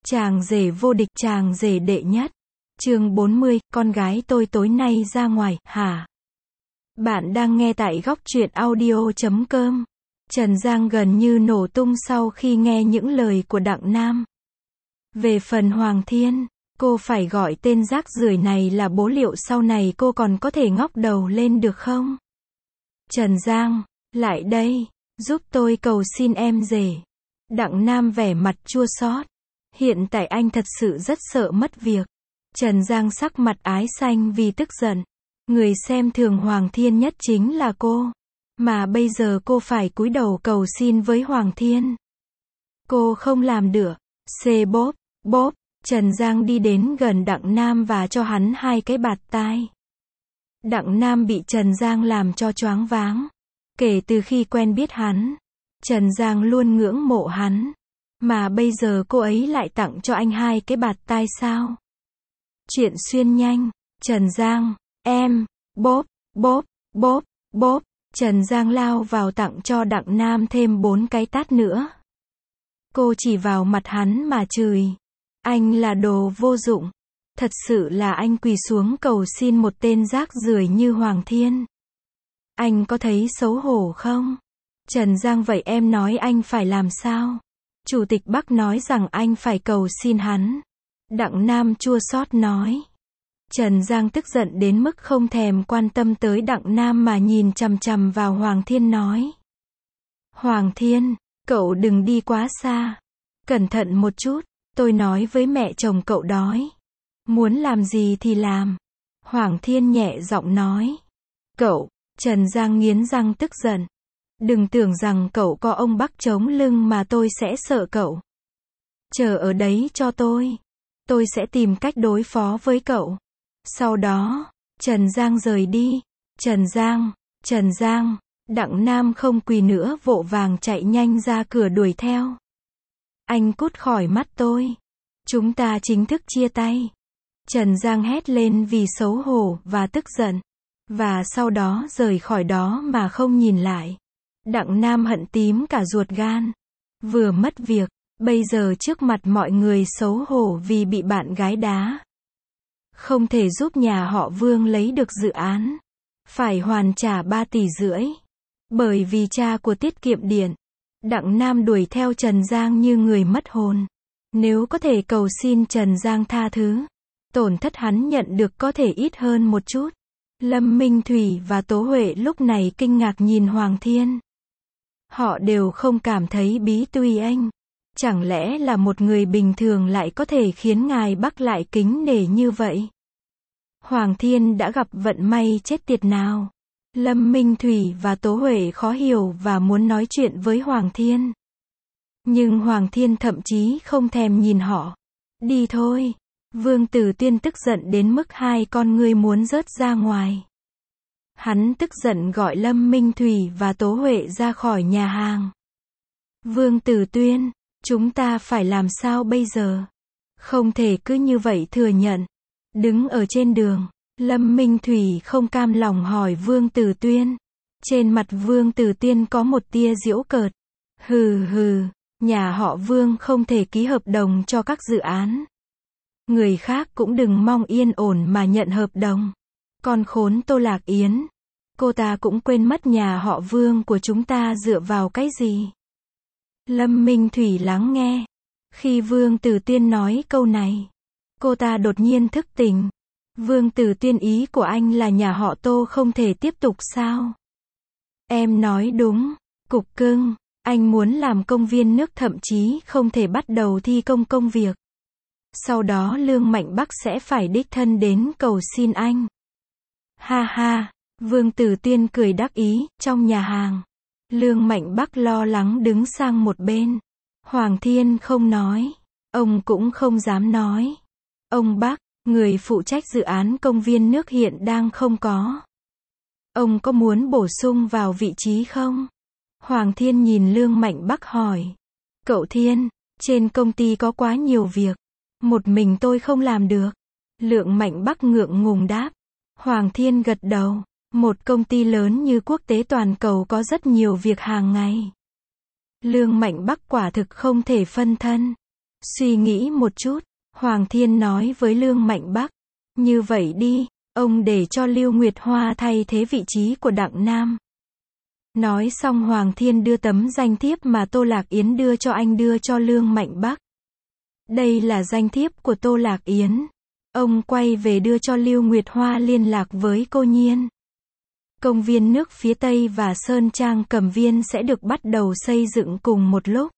Chàng rể vô địch, chàng rể đệ nhất. Chương 40, con gái tôi tối nay ra ngoài, hả? Bạn đang nghe tại góc truyện audio.com. Trần Giang gần như nổ tung sau khi nghe những lời của Đặng Nam. Về phần Hoàng Thiên, cô phải gọi tên rác rưởi này là bố, liệu sau này cô còn có thể ngóc đầu lên được không? Trần Giang, lại đây, giúp tôi cầu xin em rể. Đặng Nam vẻ mặt chua xót. Hiện tại anh thật sự rất sợ mất việc. Trần Giang sắc mặt ái xanh vì tức giận. Người xem thường Hoàng Thiên nhất chính là cô. Mà bây giờ cô phải cúi đầu cầu xin với Hoàng Thiên. Cô không làm được. Xê bóp, bóp. Trần Giang đi đến gần Đặng Nam và cho hắn 2 cái bạt tai. Đặng Nam bị Trần Giang làm cho choáng váng. Kể từ khi quen biết hắn, Trần Giang luôn ngưỡng mộ hắn. Mà bây giờ cô ấy lại tặng cho anh 2 cái bạt tai sao? Chuyện xuyên nhanh. Trần Giang, em, bóp, bóp, bóp, bóp. Trần Giang lao vào tặng cho Đặng Nam thêm 4 cái tát nữa. Cô chỉ vào mặt hắn mà chửi. Anh là đồ vô dụng. Thật sự là anh quỳ xuống cầu xin một tên rác rưởi như Hoàng Thiên. Anh có thấy xấu hổ không? Trần Giang, vậy em nói anh phải làm sao? Chủ tịch Bắc nói rằng anh phải cầu xin hắn. Đặng Nam chua xót nói. Trần Giang tức giận đến mức không thèm quan tâm tới Đặng Nam mà nhìn chằm chằm vào Hoàng Thiên nói. Hoàng Thiên, cậu đừng đi quá xa. Cẩn thận một chút, tôi nói với mẹ chồng cậu đói. Muốn làm gì thì làm. Hoàng Thiên nhẹ giọng nói. Cậu, Trần Giang nghiến răng tức giận. Đừng tưởng rằng cậu có ông Bắc chống lưng mà tôi sẽ sợ cậu. Chờ ở đấy cho tôi. Tôi sẽ tìm cách đối phó với cậu. Sau đó, Trần Giang rời đi. Trần Giang, Đặng Nam không quỳ nữa vội vàng chạy nhanh ra cửa đuổi theo. Anh cút khỏi mắt tôi. Chúng ta chính thức chia tay. Trần Giang hét lên vì xấu hổ và tức giận. Và sau đó rời khỏi đó mà không nhìn lại. Đặng Nam hận tím cả ruột gan. Vừa mất việc, bây giờ trước mặt mọi người xấu hổ vì bị bạn gái đá. Không thể giúp nhà họ Vương lấy được dự án. Phải hoàn trả 3,5 tỷ. Bởi vì cha của tiết kiệm điện. Đặng Nam đuổi theo Trần Giang như người mất hồn. Nếu có thể cầu xin Trần Giang tha thứ, tổn thất hắn nhận được có thể ít hơn một chút. Lâm Minh Thủy và Tố Huệ lúc này kinh ngạc nhìn Hoàng Thiên. Họ đều không cảm thấy Bí Tuy Anh. Chẳng lẽ là một người bình thường lại có thể khiến ngài Bắc lại kính nể như vậy? Hoàng Thiên đã gặp vận may chết tiệt nào? Lâm Minh Thủy và Tố Huệ khó hiểu và muốn nói chuyện với Hoàng Thiên. Nhưng Hoàng Thiên thậm chí không thèm nhìn họ. Đi thôi. Vương Tử Tuyên tức giận đến mức 2 con ngươi muốn rớt ra ngoài. Hắn tức giận gọi Lâm Minh Thủy và Tố Huệ ra khỏi nhà hàng. Vương Tử Tuyên, chúng ta phải làm sao bây giờ? Không thể cứ như vậy thừa nhận. Đứng ở trên đường, Lâm Minh Thủy không cam lòng hỏi Vương Tử Tuyên. Trên mặt Vương Tử Tuyên có một tia giễu cợt. Hừ hừ, nhà họ Vương không thể ký hợp đồng cho các dự án. Người khác cũng đừng mong yên ổn mà nhận hợp đồng. Con khốn Tô Lạc Yến. Cô ta cũng quên mất nhà họ Vương của chúng ta dựa vào cái gì. Lâm Minh Thủy lắng nghe. Khi Vương Tử Tuyên nói câu này, cô ta đột nhiên thức tỉnh. Vương Tử Tuyên, ý của anh là nhà họ Tô không thể tiếp tục sao? Em nói đúng. Cục cưng, anh muốn làm công viên nước thậm chí không thể bắt đầu thi công công việc. Sau đó Lương Mạnh Bắc sẽ phải đích thân đến cầu xin anh. Ha ha, Vương Tử Tuyên cười đắc ý. Trong nhà hàng, Lương Mạnh Bắc lo lắng đứng sang một bên. Hoàng Thiên không nói. Ông cũng không dám nói. Ông Bắc, người phụ trách dự án công viên nước hiện đang không có. Ông có muốn bổ sung vào vị trí không? Hoàng Thiên nhìn Lương Mạnh Bắc hỏi. Cậu Thiên, trên công ty có quá nhiều việc. Một mình tôi không làm được. Lương Mạnh Bắc ngượng ngùng đáp. Hoàng Thiên gật đầu. Một công ty lớn như Quốc tế Toàn Cầu có rất nhiều việc hàng ngày. Lương Mạnh Bắc quả thực không thể phân thân. Suy nghĩ một chút, Hoàng Thiên nói với Lương Mạnh Bắc. Như vậy đi, ông để cho Lưu Nguyệt Hoa thay thế vị trí của Đặng Nam. Nói xong Hoàng Thiên đưa tấm danh thiếp mà Tô Lạc Yến đưa cho anh đưa cho Lương Mạnh Bắc. Đây là danh thiếp của Tô Lạc Yến. Ông quay về đưa cho Lưu Nguyệt Hoa liên lạc với cô Nhiên. Công viên nước phía Tây và Sơn Trang Cầm Viên sẽ được bắt đầu xây dựng cùng một lúc.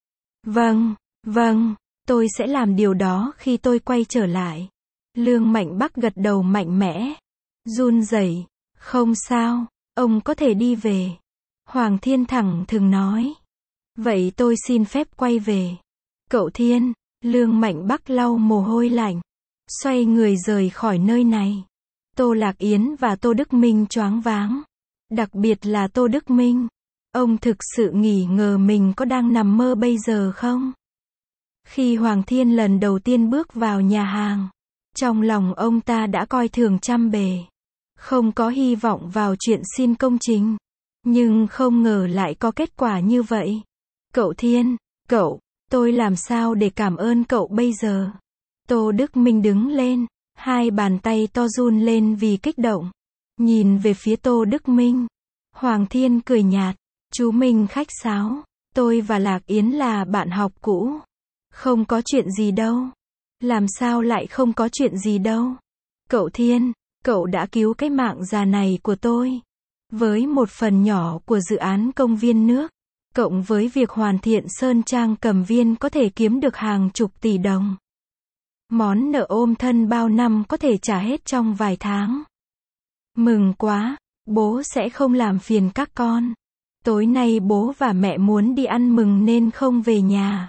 Vâng, tôi sẽ làm điều đó khi tôi quay trở lại. Lương Mạnh Bắc gật đầu mạnh mẽ. Run rẩy, không sao, ông có thể đi về. Hoàng Thiên thẳng thừng nói. Vậy tôi xin phép quay về. Cậu Thiên, Lương Mạnh Bắc lau mồ hôi lạnh. Xoay người rời khỏi nơi này. Tô Lạc Yến và Tô Đức Minh choáng váng. Đặc biệt là Tô Đức Minh. Ông thực sự nghi ngờ mình có đang nằm mơ bây giờ không? Khi Hoàng Thiên lần đầu tiên bước vào nhà hàng, trong lòng ông ta đã coi thường trăm bề. Không có hy vọng vào chuyện xin công trình. Nhưng không ngờ lại có kết quả như vậy. Cậu Thiên, tôi làm sao để cảm ơn cậu bây giờ? Tô Đức Minh đứng lên, hai bàn tay to run lên vì kích động. Nhìn về phía Tô Đức Minh. Hoàng Thiên cười nhạt. Chú Minh khách sáo. Tôi và Lạc Yến là bạn học cũ. Không có chuyện gì đâu. Làm sao lại không có chuyện gì đâu? Cậu Thiên, cậu đã cứu cái mạng già này của tôi. Với một phần nhỏ của dự án công viên nước, cộng với việc hoàn thiện Sơn Trang Cầm Viên có thể kiếm được hàng chục tỷ đồng. Món nợ ôm thân bao năm có thể trả hết trong vài tháng. Mừng quá, bố sẽ không làm phiền các con. Tối nay bố và mẹ muốn đi ăn mừng nên không về nhà.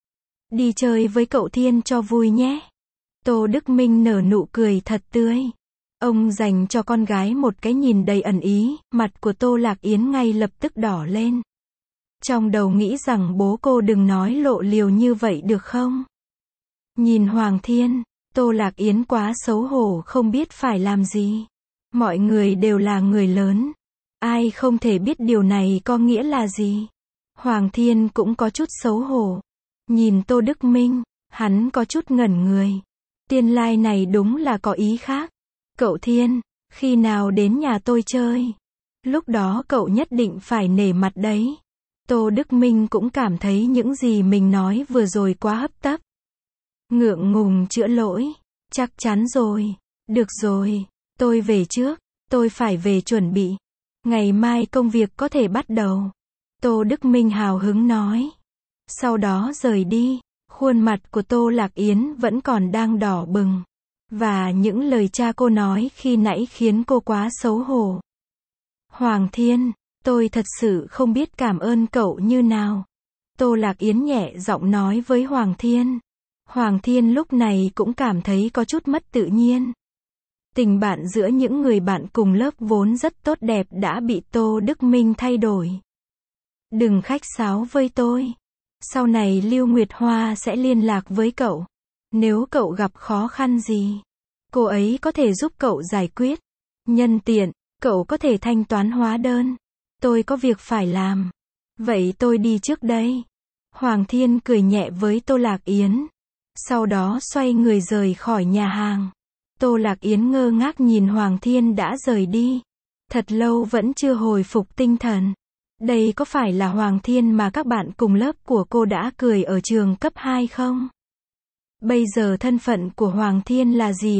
Đi chơi với cậu Thiên cho vui nhé. Tô Đức Minh nở nụ cười thật tươi. Ông dành cho con gái một cái nhìn đầy ẩn ý, mặt của Tô Lạc Yến ngay lập tức đỏ lên. Trong đầu nghĩ rằng bố cô đừng nói lộ liều như vậy được không? Nhìn Hoàng Thiên, Tô Lạc Yến quá xấu hổ không biết phải làm gì. Mọi người đều là người lớn. Ai không thể biết điều này có nghĩa là gì. Hoàng Thiên cũng có chút xấu hổ. Nhìn Tô Đức Minh, hắn có chút ngẩn người. Tiên lai này đúng là có ý khác. Cậu Thiên, khi nào đến nhà tôi chơi? Lúc đó cậu nhất định phải nể mặt đấy. Tô Đức Minh cũng cảm thấy những gì mình nói vừa rồi quá hấp tấp. Ngượng ngùng chữa lỗi. Chắc chắn rồi. Được rồi, tôi về trước. Tôi phải về chuẩn bị. Ngày mai công việc có thể bắt đầu. Tô Đức Minh hào hứng nói. Sau đó rời đi. Khuôn mặt của Tô Lạc Yến vẫn còn đang đỏ bừng. Và những lời cha cô nói khi nãy khiến cô quá xấu hổ. Hoàng Thiên, tôi thật sự không biết cảm ơn cậu như nào. Tô Lạc Yến nhẹ giọng nói với Hoàng Thiên. Hoàng Thiên lúc này cũng cảm thấy có chút mất tự nhiên. Tình bạn giữa những người bạn cùng lớp vốn rất tốt đẹp đã bị Tô Đức Minh thay đổi. Đừng khách sáo với tôi. Sau này Lưu Nguyệt Hoa sẽ liên lạc với cậu. Nếu cậu gặp khó khăn gì, cô ấy có thể giúp cậu giải quyết. Nhân tiện, cậu có thể thanh toán hóa đơn. Tôi có việc phải làm. Vậy tôi đi trước đây. Hoàng Thiên cười nhẹ với Tô Lạc Yến. Sau đó xoay người rời khỏi nhà hàng. Tô Lạc Yến ngơ ngác nhìn Hoàng Thiên đã rời đi. Thật lâu vẫn chưa hồi phục tinh thần. Đây có phải là Hoàng Thiên mà các bạn cùng lớp của cô đã cười ở trường cấp 2 không? Bây giờ thân phận của Hoàng Thiên là gì?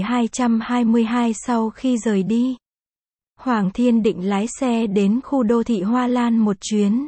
222 sau khi rời đi, Hoàng Thiên định lái xe đến khu đô thị Hoa Lan một chuyến.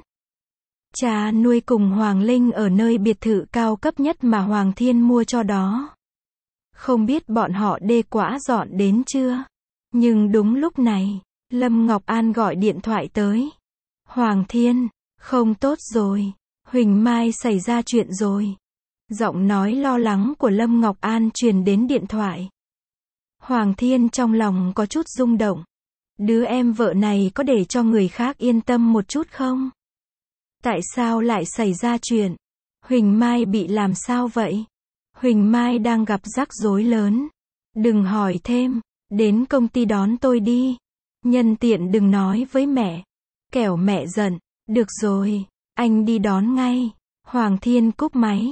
Cha nuôi cùng Hoàng Linh ở nơi biệt thự cao cấp nhất mà Hoàng Thiên mua cho đó. Không biết bọn họ đê quả dọn đến chưa? Nhưng đúng lúc này, Lâm Ngọc An gọi điện thoại tới. Hoàng Thiên, không tốt rồi. Huỳnh Mai xảy ra chuyện rồi. Giọng nói lo lắng của Lâm Ngọc An truyền đến điện thoại. Hoàng Thiên trong lòng có chút rung động. Đứa em vợ này có để cho người khác yên tâm một chút không? Tại sao lại xảy ra chuyện? Huỳnh Mai bị làm sao vậy? Huỳnh Mai đang gặp rắc rối lớn. Đừng hỏi thêm, đến công ty đón tôi đi. Nhân tiện đừng nói với mẹ. Kẻo mẹ giận. Được rồi, anh đi đón ngay. Hoàng Thiên cúp máy.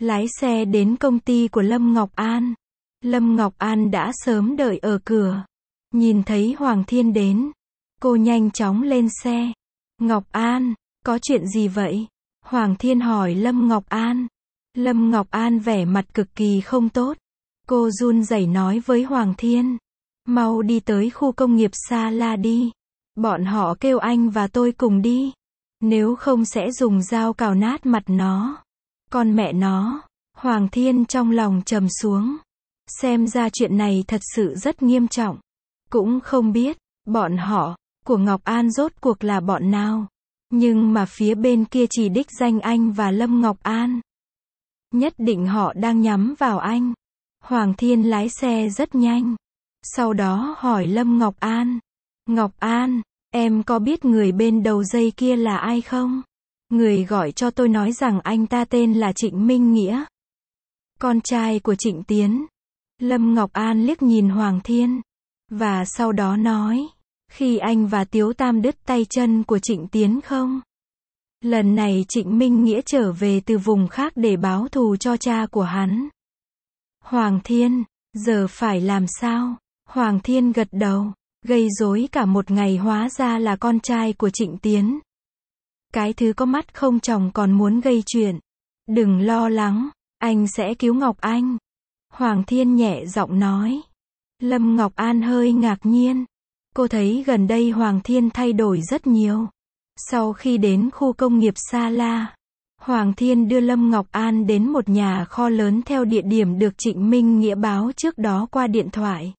lái xe đến công ty của Lâm Ngọc An. Lâm Ngọc An đã sớm đợi ở cửa. Nhìn thấy Hoàng Thiên đến, cô nhanh chóng lên xe. Ngọc An, có chuyện gì vậy? Hoàng Thiên hỏi Lâm Ngọc An. Lâm Ngọc An vẻ mặt cực kỳ không tốt. Cô run rẩy nói với Hoàng Thiên. Mau đi tới khu công nghiệp Sa La đi. Bọn họ kêu anh và tôi cùng đi. Nếu không sẽ dùng dao cào nát mặt nó. Con mẹ nó. Hoàng Thiên trong lòng trầm xuống. Xem ra chuyện này thật sự rất nghiêm trọng. Cũng không biết, bọn họ, của Ngọc An rốt cuộc là bọn nào. Nhưng mà phía bên kia chỉ đích danh anh và Lâm Ngọc An. Nhất định họ đang nhắm vào anh. Hoàng Thiên lái xe rất nhanh. Sau đó hỏi Lâm Ngọc An. Ngọc An, em có biết người bên đầu dây kia là ai không? Người gọi cho tôi nói rằng anh ta tên là Trịnh Minh Nghĩa. Con trai của Trịnh Tiến. Lâm Ngọc An liếc nhìn Hoàng Thiên. Và sau đó nói. Khi anh và Tiếu Tam đứt tay chân của Trịnh Tiến không? Lần này Trịnh Minh Nghĩa trở về từ vùng khác để báo thù cho cha của hắn. Hoàng Thiên, giờ phải làm sao? Hoàng Thiên gật đầu. Gây rối cả một ngày hóa ra là con trai của Trịnh Tiến. Cái thứ có mắt không tròng còn muốn gây chuyện. Đừng lo lắng, anh sẽ cứu Ngọc Anh. Hoàng Thiên nhẹ giọng nói. Lâm Ngọc An hơi ngạc nhiên. Cô thấy gần đây Hoàng Thiên thay đổi rất nhiều. Sau khi đến khu công nghiệp Sa La, Hoàng Thiên đưa Lâm Ngọc An đến một nhà kho lớn theo địa điểm được Trịnh Minh Nghĩa báo trước đó qua điện thoại.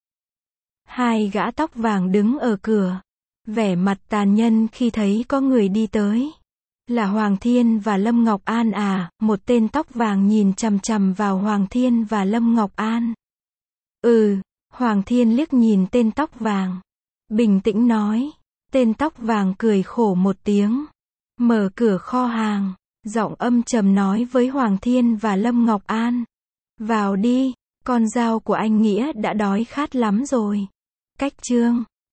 Hai gã tóc vàng đứng ở cửa, vẻ mặt tàn nhẫn khi thấy có người đi tới. Là Hoàng Thiên và Lâm Ngọc An à? Một tên tóc vàng nhìn chằm chằm vào Hoàng Thiên và Lâm Ngọc An. Hoàng Thiên liếc nhìn tên tóc vàng. Bình tĩnh nói. Tên tóc vàng cười khổ một tiếng. Mở cửa kho hàng. Giọng âm trầm nói với Hoàng Thiên và Lâm Ngọc An. Vào đi, con dao của anh Nghĩa đã đói khát lắm rồi. Cách chương